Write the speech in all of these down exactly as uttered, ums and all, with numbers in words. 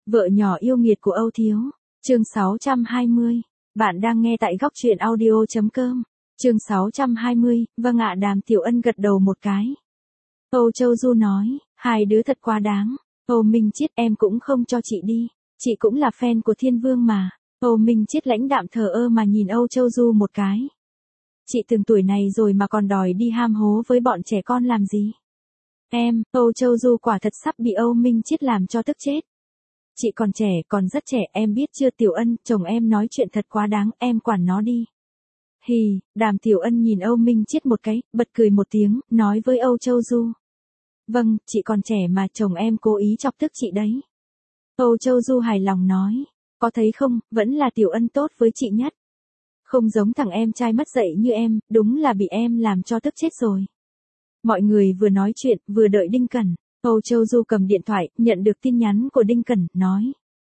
Vợ nhỏ yêu nghiệt của Âu Thiếu. Chương sáu trăm hai mươi. Bạn đang nghe tại góc truyện audio chấm com. Chương sáu trăm hai mươi, vâng ạ. Đàm Tiểu Ân gật đầu một cái. Âu Châu Du nói, hai đứa thật quá đáng. Âu Minh Chiết, em cũng không cho chị đi. Chị cũng là fan của Thiên Vương mà. Âu Minh Chiết lãnh đạm thờ ơ mà nhìn Âu Châu Du một cái. Chị từng tuổi này rồi mà còn đòi đi ham hố với bọn trẻ con làm gì? Em, Âu Châu Du quả thật sắp bị Âu Minh Chiết làm cho tức chết. Chị còn trẻ, còn rất trẻ, em biết chưa Tiểu Ân, chồng em nói chuyện thật quá đáng, em quản nó đi. Hì, Đàm Tiểu Ân nhìn Âu Minh Chiết một cái, bật cười một tiếng, nói với Âu Châu Du. Vâng, chị còn trẻ mà chồng em cố ý chọc tức chị đấy. Âu Châu Du hài lòng nói, có thấy không, vẫn là Tiểu Ân tốt với chị nhất. Không giống thằng em trai mất dạy như em, đúng là bị em làm cho tức chết rồi. Mọi người vừa nói chuyện, vừa đợi Đinh Cẩn. Âu Châu Du cầm điện thoại, nhận được tin nhắn của Đinh Cẩn, nói.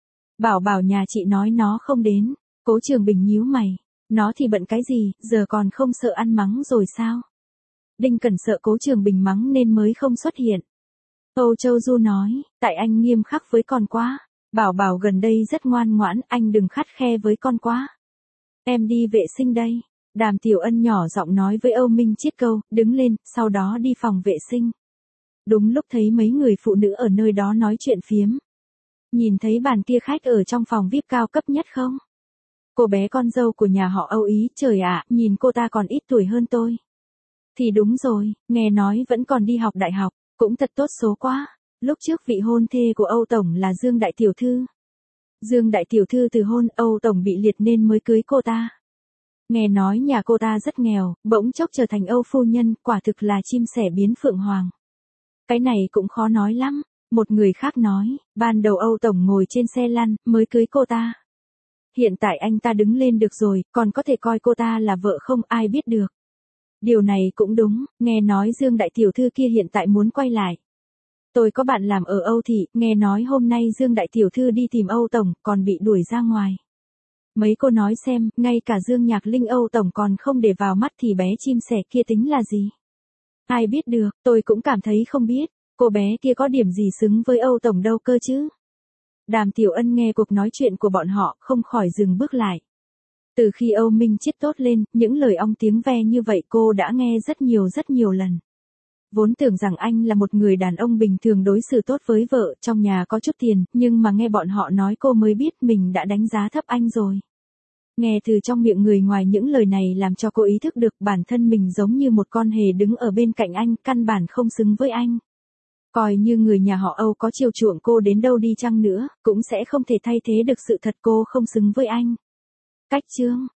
Bảo bảo nhà chị nói nó không đến. Cố Trường Bình nhíu mày. Nó thì bận cái gì, giờ còn không sợ ăn mắng rồi sao? Đinh Cẩn sợ Cố Trường Bình mắng nên mới không xuất hiện. Âu Châu Du nói, tại anh nghiêm khắc với con quá. Bảo bảo gần đây rất ngoan ngoãn, anh đừng khắt khe với con quá. Em đi vệ sinh đây. Đàm Tiểu Ân nhỏ giọng nói với Âu Minh Chiết câu, đứng lên, sau đó đi phòng vệ sinh. Đúng lúc thấy mấy người phụ nữ ở nơi đó nói chuyện phiếm. Nhìn thấy bàn kia khách ở trong phòng vi ai pi cao cấp nhất không? Cô bé con dâu của nhà họ Âu Ý, trời ạ, nhìn cô ta còn ít tuổi hơn tôi. Thì đúng rồi, nghe nói vẫn còn đi học đại học, cũng thật tốt số quá. Lúc trước vị hôn thê của Âu Tổng là Dương Đại Tiểu Thư. Dương Đại Tiểu Thư từ hôn Âu Tổng bị liệt nên mới cưới cô ta. Nghe nói nhà cô ta rất nghèo, bỗng chốc trở thành Âu phu nhân, quả thực là chim sẻ biến phượng hoàng. Cái này cũng khó nói lắm. Một người khác nói, ban đầu Âu Tổng ngồi trên xe lăn, mới cưới cô ta. Hiện tại anh ta đứng lên được rồi, còn có thể coi cô ta là vợ không, ai biết được. Điều này cũng đúng, nghe nói Dương Đại Tiểu Thư kia hiện tại muốn quay lại. Tôi có bạn làm ở Âu Thị, nghe nói hôm nay Dương Đại Tiểu Thư đi tìm Âu Tổng, còn bị đuổi ra ngoài. Mấy cô nói xem, ngay cả Dương Nhạc Linh Âu Tổng còn không để vào mắt thì bé chim sẻ kia tính là gì? Ai biết được, tôi cũng cảm thấy không biết, cô bé kia có điểm gì xứng với Âu Tổng đâu cơ chứ. Đàm Tiểu Ân nghe cuộc nói chuyện của bọn họ, không khỏi dừng bước lại. Từ khi Âu Minh Chiết tốt lên, những lời ong tiếng ve như vậy cô đã nghe rất nhiều rất nhiều lần. Vốn tưởng rằng anh là một người đàn ông bình thường đối xử tốt với vợ, trong nhà có chút tiền, nhưng mà nghe bọn họ nói cô mới biết mình đã đánh giá thấp anh rồi. Nghe từ trong miệng người ngoài những lời này làm cho cô ý thức được bản thân mình giống như một con hề đứng ở bên cạnh anh, căn bản không xứng với anh. Coi như người nhà họ Âu có chiều chuộng cô đến đâu đi chăng nữa, cũng sẽ không thể thay thế được sự thật cô không xứng với anh. Cách chương,